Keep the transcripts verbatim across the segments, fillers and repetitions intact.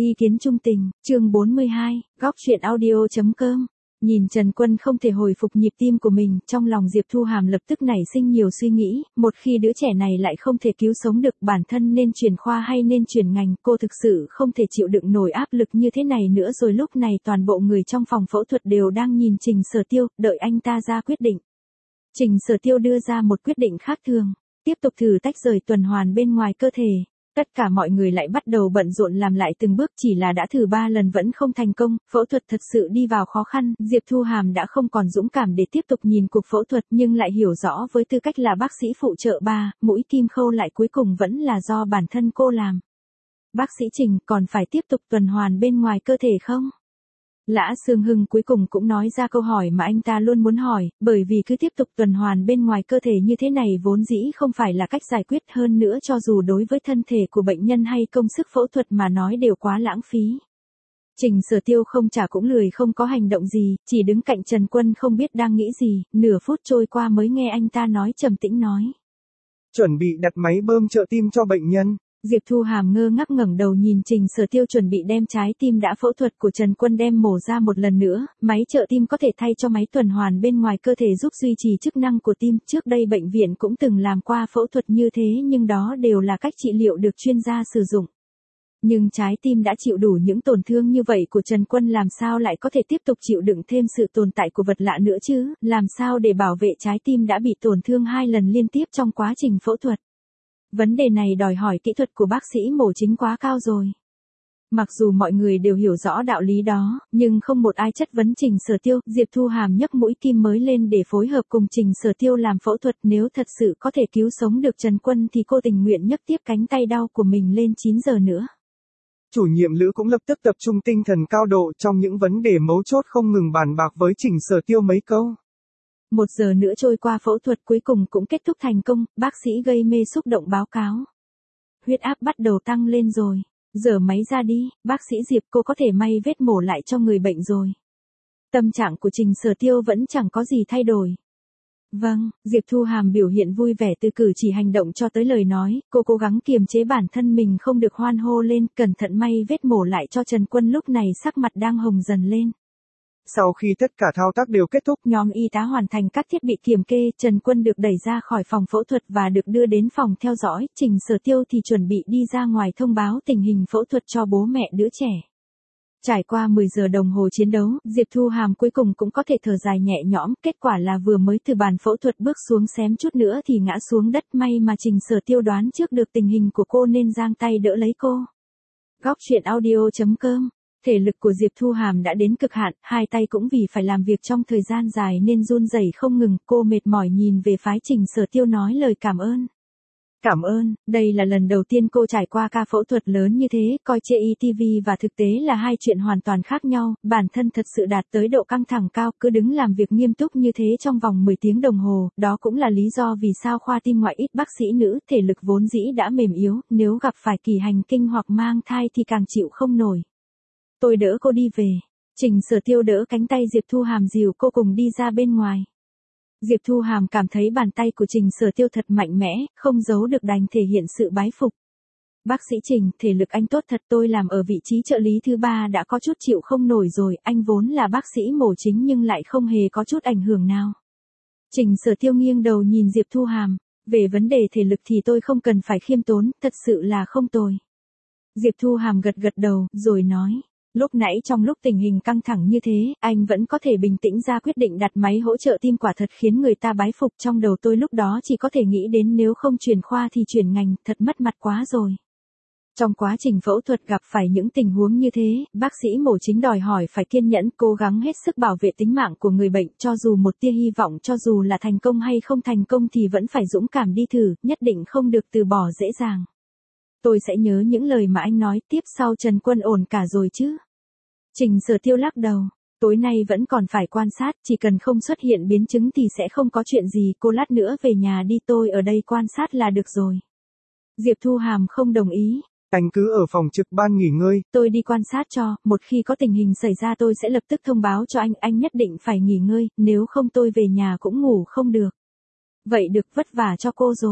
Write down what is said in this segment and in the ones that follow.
Ý kiến trung tình, chương bốn mươi hai, góc chuyện audio.com. Nhìn Trần Quân không thể hồi phục nhịp tim của mình, trong lòng Diệp Thu Hàm lập tức nảy sinh nhiều suy nghĩ, một khi đứa trẻ này lại không thể cứu sống được, bản thân nên chuyển khoa hay nên chuyển ngành, cô thực sự không thể chịu đựng nổi áp lực như thế này nữa rồi. Lúc này toàn bộ người trong phòng phẫu thuật đều đang nhìn Trình Sở Tiêu, đợi anh ta ra quyết định. Trình Sở Tiêu đưa ra một quyết định khác thường, tiếp tục thử tách rời tuần hoàn bên ngoài cơ thể. Tất cả mọi người lại bắt đầu bận rộn làm lại từng bước, chỉ là đã thử ba lần vẫn không thành công, phẫu thuật thật sự đi vào khó khăn. Diệp Thu Hàm đã không còn dũng cảm để tiếp tục nhìn cuộc phẫu thuật, nhưng lại hiểu rõ với tư cách là bác sĩ phụ trợ ba, mũi kim khâu lại cuối cùng vẫn là do bản thân cô làm. Bác sĩ Trình, còn phải tiếp tục tuần hoàn bên ngoài cơ thể không? Lã Sương Hưng cuối cùng cũng nói ra câu hỏi mà anh ta luôn muốn hỏi, bởi vì cứ tiếp tục tuần hoàn bên ngoài cơ thể như thế này vốn dĩ không phải là cách giải quyết, hơn nữa cho dù đối với thân thể của bệnh nhân hay công sức phẫu thuật mà nói đều quá lãng phí. Trình Sở Tiêu không trả cũng lười không có hành động gì, chỉ đứng cạnh Trần Quân không biết đang nghĩ gì, nửa phút trôi qua mới nghe anh ta nói trầm tĩnh nói. Chuẩn bị đặt máy bơm trợ tim cho bệnh nhân. Diệp Thu Hàm ngơ ngác ngẩng đầu nhìn Trình Sở Tiêu chuẩn bị đem trái tim đã phẫu thuật của Trần Quân đem mổ ra một lần nữa, máy trợ tim có thể thay cho máy tuần hoàn bên ngoài cơ thể giúp duy trì chức năng của tim. Trước đây bệnh viện cũng từng làm qua phẫu thuật như thế nhưng đó đều là cách trị liệu được chuyên gia sử dụng. Nhưng trái tim đã chịu đủ những tổn thương như vậy của Trần Quân làm sao lại có thể tiếp tục chịu đựng thêm sự tồn tại của vật lạ nữa chứ, làm sao để bảo vệ trái tim đã bị tổn thương hai lần liên tiếp trong quá trình phẫu thuật. Vấn đề này đòi hỏi kỹ thuật của bác sĩ mổ chính quá cao rồi. Mặc dù mọi người đều hiểu rõ đạo lý đó, nhưng không một ai chất vấn Trình Sở Tiêu. Diệp Thu Hàm nhấc mũi kim mới lên để phối hợp cùng Trình Sở Tiêu làm phẫu thuật. Nếu thật sự có thể cứu sống được Trần Quân thì cô tình nguyện nhấc tiếp cánh tay đau của mình lên chín giờ nữa. Chủ nhiệm Lữ cũng lập tức tập trung tinh thần cao độ trong những vấn đề mấu chốt, không ngừng bàn bạc với Trình Sở Tiêu mấy câu. Một giờ nữa trôi qua, phẫu thuật cuối cùng cũng kết thúc thành công, bác sĩ gây mê xúc động báo cáo. Huyết áp bắt đầu tăng lên rồi. Giờ máy ra đi, bác sĩ Diệp, cô có thể may vết mổ lại cho người bệnh rồi. Tâm trạng của Trình Sở Tiêu vẫn chẳng có gì thay đổi. Vâng, Diệp Thu Hàm biểu hiện vui vẻ từ cử chỉ hành động cho tới lời nói, cô cố gắng kiềm chế bản thân mình không được hoan hô lên, cẩn thận may vết mổ lại cho Trần Quân. Lúc này sắc mặt đang hồng dần lên. Sau khi tất cả thao tác đều kết thúc, nhóm y tá hoàn thành các thiết bị kiểm kê, Trần Quân được đẩy ra khỏi phòng phẫu thuật và được đưa đến phòng theo dõi. Trình Sở Tiêu thì chuẩn bị đi ra ngoài thông báo tình hình phẫu thuật cho bố mẹ đứa trẻ. Trải qua mười giờ đồng hồ chiến đấu, Diệp Thu Hàm cuối cùng cũng có thể thở dài nhẹ nhõm, kết quả là vừa mới từ bàn phẫu thuật bước xuống xém chút nữa thì ngã xuống đất, may mà Trình Sở Tiêu đoán trước được tình hình của cô nên giang tay đỡ lấy cô. Góc chuyện audio.com. Thể lực của Diệp Thu Hàm đã đến cực hạn, hai tay cũng vì phải làm việc trong thời gian dài nên run rẩy không ngừng, cô mệt mỏi nhìn về phái Trình Sở Tiêu nói lời cảm ơn. Cảm ơn, đây là lần đầu tiên cô trải qua ca phẫu thuật lớn như thế, coi trên ti vi và thực tế là hai chuyện hoàn toàn khác nhau, bản thân thật sự đạt tới độ căng thẳng cao, cứ đứng làm việc nghiêm túc như thế trong vòng mười tiếng đồng hồ, đó cũng là lý do vì sao khoa tim ngoại ít bác sĩ nữ, thể lực vốn dĩ đã mềm yếu, nếu gặp phải kỳ hành kinh hoặc mang thai thì càng chịu không nổi. Tôi đỡ cô đi về. Trình Sở Tiêu đỡ cánh tay Diệp Thu Hàm dìu cô cùng đi ra bên ngoài. Diệp Thu Hàm cảm thấy bàn tay của Trình Sở Tiêu thật mạnh mẽ, không giấu được đành thể hiện sự bái phục. Bác sĩ Trình, thể lực anh tốt thật, tôi làm ở vị trí trợ lý thứ ba đã có chút chịu không nổi rồi, anh vốn là bác sĩ mổ chính nhưng lại không hề có chút ảnh hưởng nào. Trình Sở Tiêu nghiêng đầu nhìn Diệp Thu Hàm, về vấn đề thể lực thì tôi không cần phải khiêm tốn, thật sự là không tồi. Diệp Thu Hàm gật gật đầu, rồi nói. Lúc nãy trong lúc tình hình căng thẳng như thế, anh vẫn có thể bình tĩnh ra quyết định đặt máy hỗ trợ tim, quả thật khiến người ta bái phục. Trong đầu tôi lúc đó chỉ có thể nghĩ đến nếu không chuyển khoa thì chuyển ngành, thật mất mặt quá rồi. Trong quá trình phẫu thuật gặp phải những tình huống như thế, bác sĩ mổ chính đòi hỏi phải kiên nhẫn, cố gắng hết sức bảo vệ tính mạng của người bệnh, cho dù một tia hy vọng, cho dù là thành công hay không thành công thì vẫn phải dũng cảm đi thử, nhất định không được từ bỏ dễ dàng. Tôi sẽ nhớ những lời mà anh nói. Tiếp sau Trần Quân ổn cả rồi chứ? Trình Sở Tiêu lắc đầu. Tối nay vẫn còn phải quan sát, chỉ cần không xuất hiện biến chứng thì sẽ không có chuyện gì, cô lát nữa về nhà đi, tôi ở đây quan sát là được rồi. Diệp Thu Hàm không đồng ý. Anh cứ ở phòng trực ban nghỉ ngơi. Tôi đi quan sát cho, một khi có tình hình xảy ra tôi sẽ lập tức thông báo cho anh, anh nhất định phải nghỉ ngơi, nếu không tôi về nhà cũng ngủ không được. Vậy được, vất vả cho cô rồi.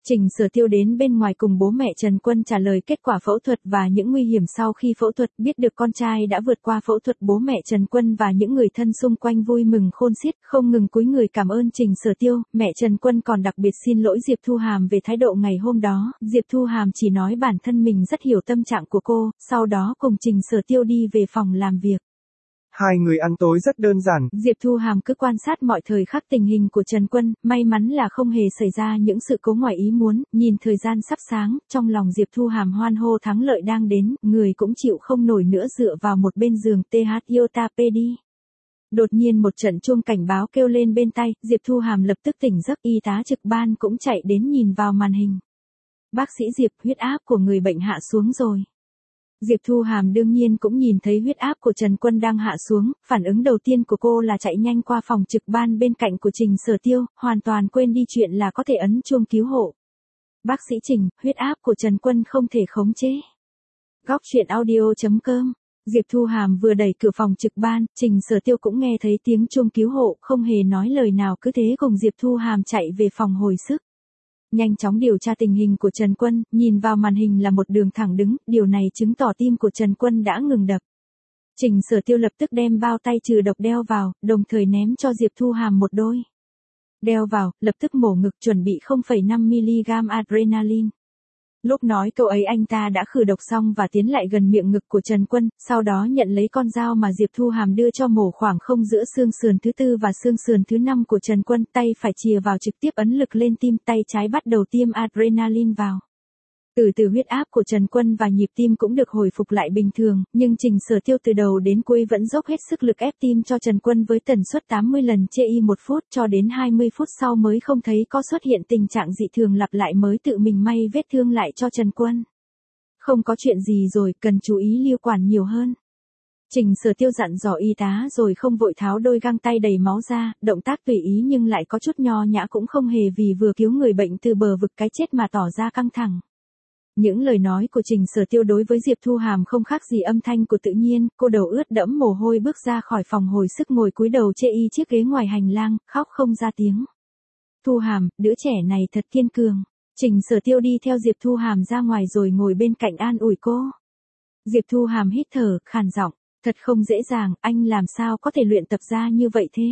Trình Sở Tiêu đến bên ngoài cùng bố mẹ Trần Quân trả lời kết quả phẫu thuật và những nguy hiểm sau khi phẫu thuật, biết được con trai đã vượt qua phẫu thuật, bố mẹ Trần Quân và những người thân xung quanh vui mừng khôn xiết, không ngừng cúi người cảm ơn Trình Sở Tiêu, mẹ Trần Quân còn đặc biệt xin lỗi Diệp Thu Hàm về thái độ ngày hôm đó, Diệp Thu Hàm chỉ nói bản thân mình rất hiểu tâm trạng của cô, sau đó cùng Trình Sở Tiêu đi về phòng làm việc. Hai người ăn tối rất đơn giản. Diệp Thu Hàm cứ quan sát mọi thời khắc tình hình của Trần Quân, may mắn là không hề xảy ra những sự cố ngoài ý muốn, nhìn thời gian sắp sáng, trong lòng Diệp Thu Hàm hoan hô thắng lợi đang đến, người cũng chịu không nổi nữa dựa vào một bên giường tê hát Iota pê đi. Đột nhiên một trận chuông cảnh báo kêu lên bên tai, Diệp Thu Hàm lập tức tỉnh giấc, y tá trực ban cũng chạy đến nhìn vào màn hình. Bác sĩ Diệp, huyết áp của người bệnh hạ xuống rồi. Diệp Thu Hàm đương nhiên cũng nhìn thấy huyết áp của Trần Quân đang hạ xuống, phản ứng đầu tiên của cô là chạy nhanh qua phòng trực ban bên cạnh của Trình Sở Tiêu, hoàn toàn quên đi chuyện là có thể ấn chuông cứu hộ. Bác sĩ Trình, huyết áp của Trần Quân không thể khống chế. Góc truyện audio chấm com. Diệp Thu Hàm vừa đẩy cửa phòng trực ban, Trình Sở Tiêu cũng nghe thấy tiếng chuông cứu hộ, không hề nói lời nào cứ thế cùng Diệp Thu Hàm chạy về phòng hồi sức. Nhanh chóng điều tra tình hình của Trần Quân, nhìn vào màn hình là một đường thẳng đứng, điều này chứng tỏ tim của Trần Quân đã ngừng đập. Trình Sở Tiêu lập tức đem bao tay trừ độc đeo vào, đồng thời ném cho Diệp Thu Hàm một đôi. Đeo vào, lập tức mổ ngực chuẩn bị không phẩy năm mi-li-gam adrenaline. Lúc nói câu ấy anh ta đã khử độc xong và tiến lại gần miệng ngực của Trần Quân, sau đó nhận lấy con dao mà Diệp Thu Hàm đưa cho mổ khoảng không giữa xương sườn thứ tư và xương sườn thứ năm của Trần Quân, tay phải chìa vào trực tiếp ấn lực lên tim, tay trái bắt đầu tiêm adrenaline vào. Từ từ huyết áp của Trần Quân và nhịp tim cũng được hồi phục lại bình thường, nhưng Trình Sở Tiêu từ đầu đến cuối vẫn dốc hết sức lực ép tim cho Trần Quân với tần suất tám mươi lần trên y một phút, cho đến hai mươi phút sau mới không thấy có xuất hiện tình trạng dị thường lặp lại, mới tự mình may vết thương lại cho Trần Quân. Không có chuyện gì rồi, cần chú ý lưu quản nhiều hơn. Trình Sở Tiêu dặn dò y tá rồi không vội tháo đôi găng tay đầy máu ra, động tác tùy ý nhưng lại có chút nho nhã, cũng không hề vì vừa cứu người bệnh từ bờ vực cái chết mà tỏ ra căng thẳng. Những lời nói của Trình Sở Tiêu đối với Diệp Thu Hàm không khác gì âm thanh của tự nhiên, cô đầu ướt đẫm mồ hôi bước ra khỏi phòng hồi sức, ngồi cúi đầu chê y chiếc ghế ngoài hành lang, khóc không ra tiếng. Thu Hàm, đứa trẻ này thật kiên cường. Trình Sở Tiêu đi theo Diệp Thu Hàm ra ngoài rồi ngồi bên cạnh an ủi cô. Diệp Thu Hàm hít thở, khàn giọng, thật không dễ dàng, anh làm sao có thể luyện tập ra như vậy thế?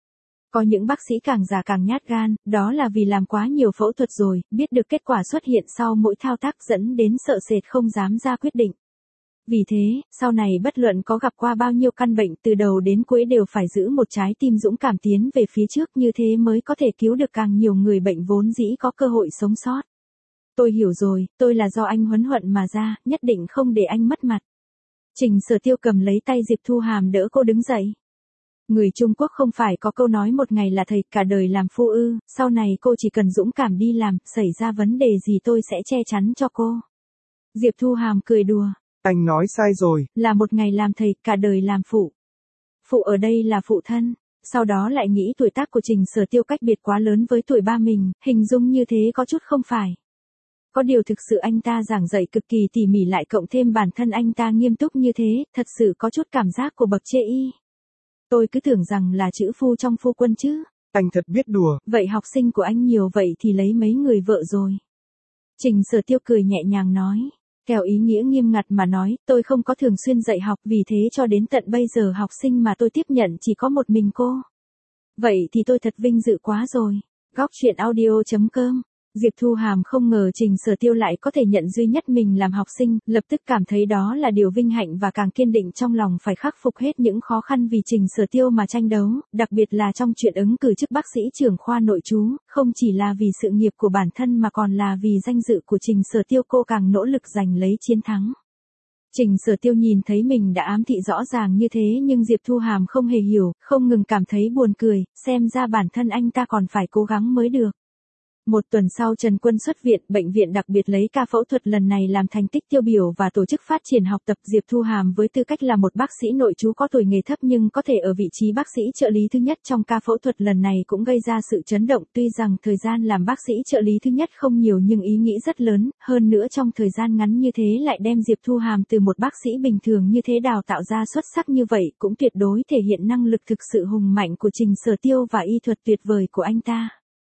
Có những bác sĩ càng già càng nhát gan, đó là vì làm quá nhiều phẫu thuật rồi, biết được kết quả xuất hiện sau mỗi thao tác dẫn đến sợ sệt không dám ra quyết định. Vì thế, sau này bất luận có gặp qua bao nhiêu căn bệnh, từ đầu đến cuối đều phải giữ một trái tim dũng cảm tiến về phía trước, như thế mới có thể cứu được càng nhiều người bệnh vốn dĩ có cơ hội sống sót. Tôi hiểu rồi, tôi là do anh huấn luyện mà ra, nhất định không để anh mất mặt. Trình Sở Tiêu cầm lấy tay Diệp Thu Hàm đỡ cô đứng dậy. Người Trung Quốc không phải có câu nói một ngày là thầy cả đời làm phu ư, sau này cô chỉ cần dũng cảm đi làm, xảy ra vấn đề gì tôi sẽ che chắn cho cô. Diệp Thu Hàm cười đùa. Anh nói sai rồi. Là một ngày làm thầy, cả đời làm phụ. Phụ ở đây là phụ thân. Sau đó lại nghĩ tuổi tác của Trình Sở Tiêu cách biệt quá lớn với tuổi ba mình, hình dung như thế có chút không phải. Có điều thực sự anh ta giảng dạy cực kỳ tỉ mỉ, lại cộng thêm bản thân anh ta nghiêm túc như thế, thật sự có chút cảm giác của bậc chê y. Tôi cứ tưởng rằng là chữ phu trong phu quân chứ. Anh thật biết đùa. Vậy học sinh của anh nhiều vậy thì lấy mấy người vợ rồi? Trình Sở Tiêu cười nhẹ nhàng nói. Theo ý nghĩa nghiêm ngặt mà nói, tôi không có thường xuyên dạy học, vì thế cho đến tận bây giờ học sinh mà tôi tiếp nhận chỉ có một mình cô. Vậy thì tôi thật vinh dự quá rồi. Góc truyện audio chấm com. Diệp Thu Hàm không ngờ Trình Sở Tiêu lại có thể nhận duy nhất mình làm học sinh, lập tức cảm thấy đó là điều vinh hạnh và càng kiên định trong lòng phải khắc phục hết những khó khăn vì Trình Sở Tiêu mà tranh đấu, đặc biệt là trong chuyện ứng cử chức bác sĩ trưởng khoa nội trú, không chỉ là vì sự nghiệp của bản thân mà còn là vì danh dự của Trình Sở Tiêu, cô càng nỗ lực giành lấy chiến thắng. Trình Sở Tiêu nhìn thấy mình đã ám thị rõ ràng như thế nhưng Diệp Thu Hàm không hề hiểu, không ngừng cảm thấy buồn cười, xem ra bản thân anh ta còn phải cố gắng mới được. Một tuần sau Trần Quân xuất viện, bệnh viện đặc biệt lấy ca phẫu thuật lần này làm thành tích tiêu biểu và tổ chức phát triển học tập. Diệp Thu Hàm với tư cách là một bác sĩ nội trú có tuổi nghề thấp nhưng có thể ở vị trí bác sĩ trợ lý thứ nhất trong ca phẫu thuật lần này cũng gây ra sự chấn động, tuy rằng thời gian làm bác sĩ trợ lý thứ nhất không nhiều nhưng ý nghĩ rất lớn, hơn nữa trong thời gian ngắn như thế lại đem Diệp Thu Hàm từ một bác sĩ bình thường như thế đào tạo ra xuất sắc như vậy, cũng tuyệt đối thể hiện năng lực thực sự hùng mạnh của Trình Sở Tiêu và y thuật tuyệt vời của anh ta.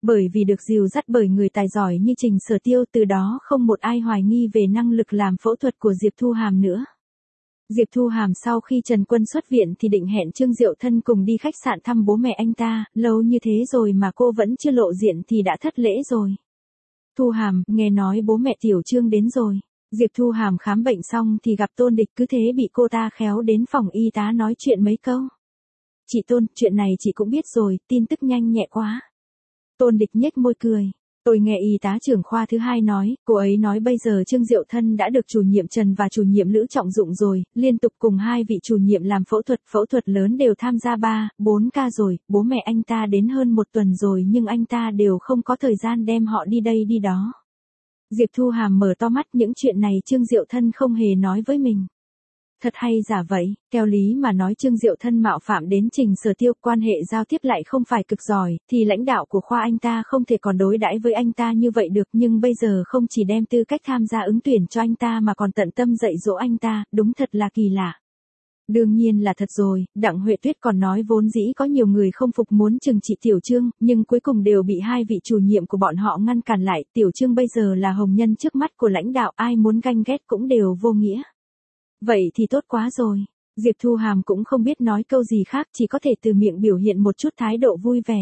Bởi vì được dìu dắt bởi người tài giỏi như Trình Sở Tiêu, từ đó không một ai hoài nghi về năng lực làm phẫu thuật của Diệp Thu Hàm nữa. Diệp Thu Hàm sau khi Trần Quân xuất viện thì định hẹn Trương Diệu Thân cùng đi khách sạn thăm bố mẹ anh ta, lâu như thế rồi mà cô vẫn chưa lộ diện thì đã thất lễ rồi. Thu Hàm, nghe nói bố mẹ Tiểu Trương đến rồi. Diệp Thu Hàm khám bệnh xong thì gặp Tôn Địch, cứ thế bị cô ta khéo đến phòng y tá nói chuyện mấy câu. Chị Tôn, chuyện này chị cũng biết rồi, tin tức nhanh nhẹ quá. Tôn Địch nhếch môi cười. Tôi nghe y tá trưởng khoa thứ hai nói, cô ấy nói bây giờ Trương Diệu Thân đã được chủ nhiệm Trần và chủ nhiệm Lữ trọng dụng rồi, liên tục cùng hai vị chủ nhiệm làm phẫu thuật, phẫu thuật lớn đều tham gia ba, bốn ca rồi, bố mẹ anh ta đến hơn một tuần rồi nhưng anh ta đều không có thời gian đem họ đi đây đi đó. Diệp Thu Hàm mở to mắt, những chuyện này Trương Diệu Thân không hề nói với mình. Thật hay giả vậy, theo lý mà nói Trương Diệu Thân mạo phạm đến Trình Sở Tiêu, quan hệ giao tiếp lại không phải cực giỏi, thì lãnh đạo của khoa anh ta không thể còn đối đãi với anh ta như vậy được, nhưng bây giờ không chỉ đem tư cách tham gia ứng tuyển cho anh ta mà còn tận tâm dạy dỗ anh ta, đúng thật là kỳ lạ. Đương nhiên là thật rồi, Đặng Huệ Tuyết còn nói vốn dĩ có nhiều người không phục muốn trừng trị Tiểu Trương, nhưng cuối cùng đều bị hai vị chủ nhiệm của bọn họ ngăn cản lại, Tiểu Trương bây giờ là hồng nhân trước mắt của lãnh đạo, ai muốn ganh ghét cũng đều vô nghĩa. Vậy thì tốt quá rồi. Diệp Thu Hàm cũng không biết nói câu gì khác, chỉ có thể từ miệng biểu hiện một chút thái độ vui vẻ.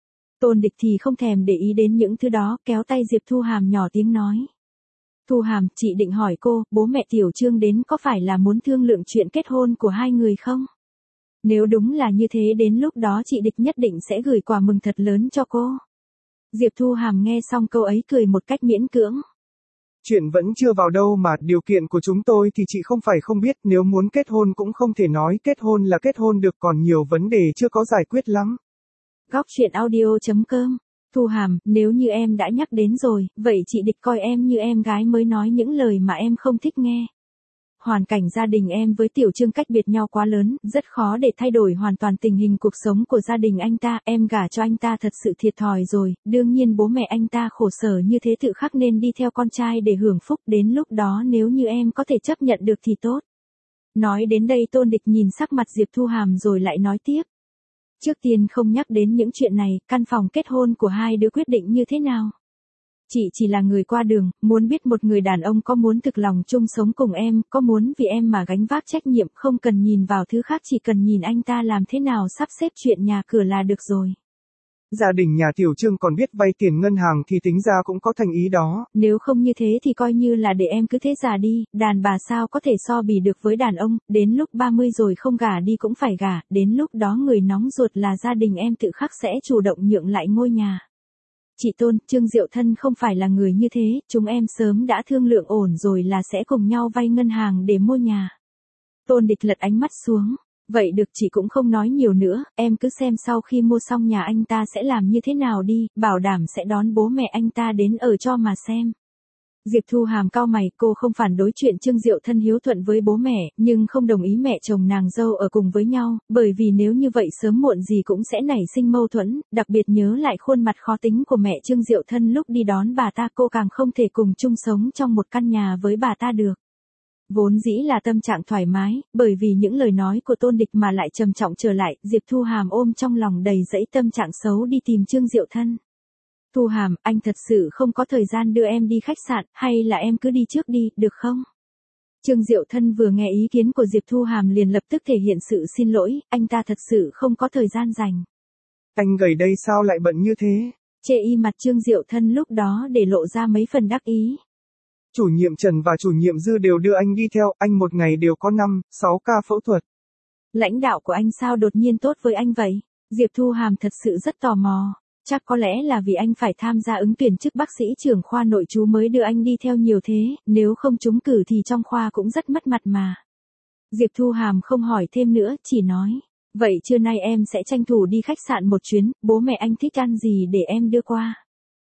Tôn Địch thì không thèm để ý đến những thứ đó, kéo tay Diệp Thu Hàm nhỏ tiếng nói. Thu Hàm, chị định hỏi cô, bố mẹ Tiểu Trương đến có phải là muốn thương lượng chuyện kết hôn của hai người không? Nếu đúng là như thế đến lúc đó chị Địch nhất định sẽ gửi quà mừng thật lớn cho cô. Diệp Thu Hàm nghe xong câu ấy cười một cách miễn cưỡng. Chuyện vẫn chưa vào đâu mà, điều kiện của chúng tôi thì chị không phải không biết, nếu muốn kết hôn cũng không thể nói kết hôn là kết hôn được, còn nhiều vấn đề chưa có giải quyết lắm. Góc truyện audio chấm com. Thu Hàm, nếu như em đã nhắc đến rồi, vậy chị Địch coi em như em gái mới nói những lời mà em không thích nghe. Hoàn cảnh gia đình em với Tiểu Trương cách biệt nhau quá lớn, rất khó để thay đổi hoàn toàn tình hình cuộc sống của gia đình anh ta, em gả cho anh ta thật sự thiệt thòi rồi, đương nhiên bố mẹ anh ta khổ sở như thế tự khắc nên đi theo con trai để hưởng phúc, đến lúc đó nếu như em có thể chấp nhận được thì tốt. Nói đến đây Tôn Địch nhìn sắc mặt Diệp Thu Hàm rồi lại nói tiếp. Trước tiên không nhắc đến những chuyện này, căn phòng kết hôn của hai đứa quyết định như thế nào? Chị chỉ là người qua đường, muốn biết một người đàn ông có muốn thực lòng chung sống cùng em, có muốn vì em mà gánh vác trách nhiệm, không cần nhìn vào thứ khác, chỉ cần nhìn anh ta làm thế nào sắp xếp chuyện nhà cửa là được rồi. Gia đình nhà Tiểu Trương còn biết vay tiền ngân hàng thì tính ra cũng có thành ý đó. Nếu không như thế thì coi như là để em cứ thế già đi, đàn bà sao có thể so bì được với đàn ông, đến lúc ba mươi rồi không gả đi cũng phải gả, đến lúc đó người nóng ruột là gia đình em tự khắc sẽ chủ động nhượng lại ngôi nhà. Chị Tôn, Trương Diệu Thân không phải là người như thế, chúng em sớm đã thương lượng ổn rồi là sẽ cùng nhau vay ngân hàng để mua nhà. Tôn Địch lật ánh mắt xuống. Vậy được, chị cũng không nói nhiều nữa, em cứ xem sau khi mua xong nhà anh ta sẽ làm như thế nào đi, bảo đảm sẽ đón bố mẹ anh ta đến ở cho mà xem. Diệp Thu Hàm cau mày, cô không phản đối chuyện Trương Diệu Thân hiếu thuận với bố mẹ, nhưng không đồng ý mẹ chồng nàng dâu ở cùng với nhau, bởi vì nếu như vậy sớm muộn gì cũng sẽ nảy sinh mâu thuẫn, đặc biệt nhớ lại khuôn mặt khó tính của mẹ Trương Diệu Thân lúc đi đón bà ta, cô càng không thể cùng chung sống trong một căn nhà với bà ta được. Vốn dĩ là tâm trạng thoải mái, bởi vì những lời nói của Tôn Địch mà lại trầm trọng trở lại, Diệp Thu Hàm ôm trong lòng đầy dẫy tâm trạng xấu đi tìm Trương Diệu Thân. Thu Hàm, anh thật sự không có thời gian đưa em đi khách sạn, hay là em cứ đi trước đi, được không? Trương Diệu Thân vừa nghe ý kiến của Diệp Thu Hàm liền lập tức thể hiện sự xin lỗi, anh ta thật sự không có thời gian dành. Anh gầy đây sao lại bận như thế? Chê y mặt Trương Diệu Thân lúc đó để lộ ra mấy phần đắc ý. Chủ nhiệm Trần và chủ nhiệm Dư đều đưa anh đi theo, anh một ngày đều có năm, sáu ca phẫu thuật. Lãnh đạo của anh sao đột nhiên tốt với anh vậy? Diệp Thu Hàm thật sự rất tò mò. Chắc có lẽ là vì anh phải tham gia ứng tuyển chức bác sĩ trưởng khoa nội trú mới đưa anh đi theo nhiều thế, nếu không trúng cử thì trong khoa cũng rất mất mặt mà. Diệp Thu Hàm không hỏi thêm nữa, chỉ nói, vậy trưa nay em sẽ tranh thủ đi khách sạn một chuyến, bố mẹ anh thích ăn gì để em đưa qua.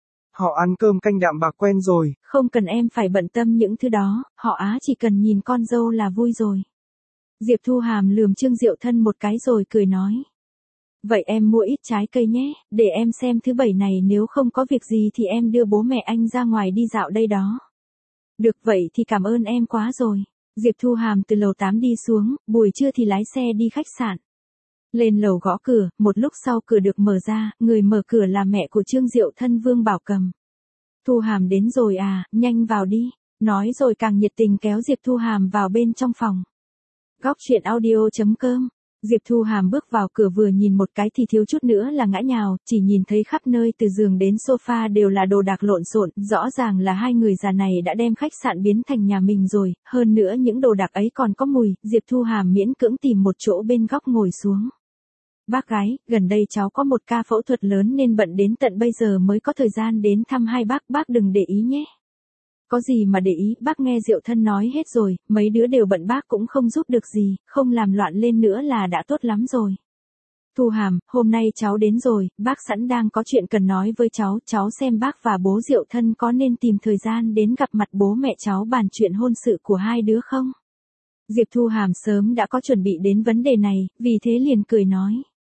Họ ăn cơm canh đạm bạc quen rồi. Không cần em phải bận tâm những thứ đó, họ Á chỉ cần nhìn con dâu là vui rồi. Diệp Thu Hàm lườm Trương Diệu Thân một cái rồi cười nói. Vậy em mua ít trái cây nhé, để em xem thứ bảy này nếu không có việc gì thì em đưa bố mẹ anh ra ngoài đi dạo đây đó. Được vậy thì cảm ơn em quá rồi. Diệp Thu Hàm từ lầu tám đi xuống, buổi trưa thì lái xe đi khách sạn. Lên lầu gõ cửa, một lúc sau cửa được mở ra, người mở cửa là mẹ của Trương Diệu Thân Vương Bảo Cầm. Thu Hàm đến rồi à, nhanh vào đi. Nói rồi càng nhiệt tình kéo Diệp Thu Hàm vào bên trong phòng. Góc truyện audio chấm com. Diệp Thu Hàm bước vào cửa vừa nhìn một cái thì thiếu chút nữa là ngã nhào, chỉ nhìn thấy khắp nơi từ giường đến sofa đều là đồ đạc lộn xộn, rõ ràng là hai người già này đã đem khách sạn biến thành nhà mình rồi, hơn nữa những đồ đạc ấy còn có mùi, Diệp Thu Hàm miễn cưỡng tìm một chỗ bên góc ngồi xuống. Bác gái, gần đây cháu có một ca phẫu thuật lớn nên bận đến tận bây giờ mới có thời gian đến thăm hai bác, bác đừng để ý nhé. Có gì mà để ý, bác nghe Diệu Thân nói hết rồi, mấy đứa đều bận bác cũng không giúp được gì, không làm loạn lên nữa là đã tốt lắm rồi. Thu Hàm, hôm nay cháu đến rồi, bác sẵn đang có chuyện cần nói với cháu, cháu xem bác và bố Diệu Thân có nên tìm thời gian đến gặp mặt bố mẹ cháu bàn chuyện hôn sự của hai đứa không? Diệp Thu Hàm sớm đã có chuẩn bị đến vấn đề này, vì thế liền cười nói.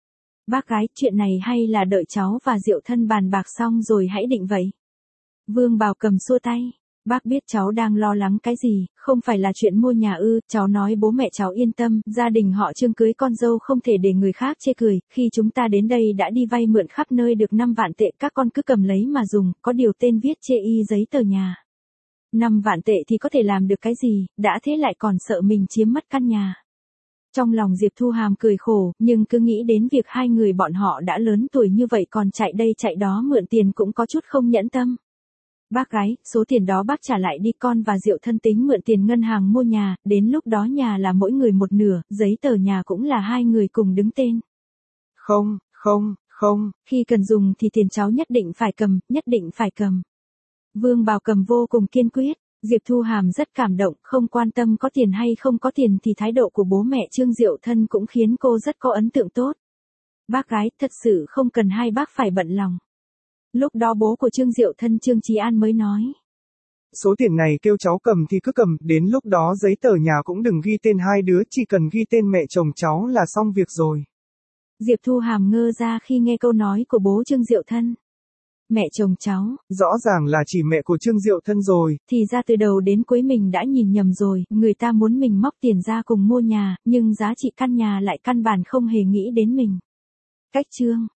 Bác gái, chuyện này hay là đợi cháu và Diệu Thân bàn bạc xong rồi hãy định vậy. Vương Bảo Cầm xua tay. Bác biết cháu đang lo lắng cái gì, không phải là chuyện mua nhà ư, cháu nói bố mẹ cháu yên tâm, gia đình họ Trương cưới con dâu không thể để người khác chê cười, khi chúng ta đến đây đã đi vay mượn khắp nơi được năm vạn tệ, các con cứ cầm lấy mà dùng, có điều tên viết chê y giấy tờ nhà. năm vạn tệ thì có thể làm được cái gì, đã thế lại còn sợ mình chiếm mất căn nhà. Trong lòng Diệp Thu Hàm cười khổ, nhưng cứ nghĩ đến việc hai người bọn họ đã lớn tuổi như vậy còn chạy đây chạy đó mượn tiền cũng có chút không nhẫn tâm. Bác gái, số tiền đó bác trả lại đi, con và Diệu Thân tính mượn tiền ngân hàng mua nhà, đến lúc đó nhà là mỗi người một nửa, giấy tờ nhà cũng là hai người cùng đứng tên. Không, không, không. Khi cần dùng thì tiền cháu nhất định phải cầm, nhất định phải cầm. Vương Bảo Cầm vô cùng kiên quyết, Diệp Thu Hàm rất cảm động, không quan tâm có tiền hay không có tiền thì thái độ của bố mẹ Trương Diệu Thân cũng khiến cô rất có ấn tượng tốt. Bác gái, thật sự không cần hai bác phải bận lòng. Lúc đó bố của Trương Diệu Thân Trương Chí An mới nói. Số tiền này kêu cháu cầm thì cứ cầm, đến lúc đó giấy tờ nhà cũng đừng ghi tên hai đứa, chỉ cần ghi tên mẹ chồng cháu là xong việc rồi. Diệp Thu Hàm ngơ ra khi nghe câu nói của bố Trương Diệu Thân. Mẹ chồng cháu. Rõ ràng là chỉ mẹ của Trương Diệu Thân rồi. Thì ra từ đầu đến cuối mình đã nhìn nhầm rồi, người ta muốn mình móc tiền ra cùng mua nhà, nhưng giá trị căn nhà lại căn bản không hề nghĩ đến mình. Cách chương.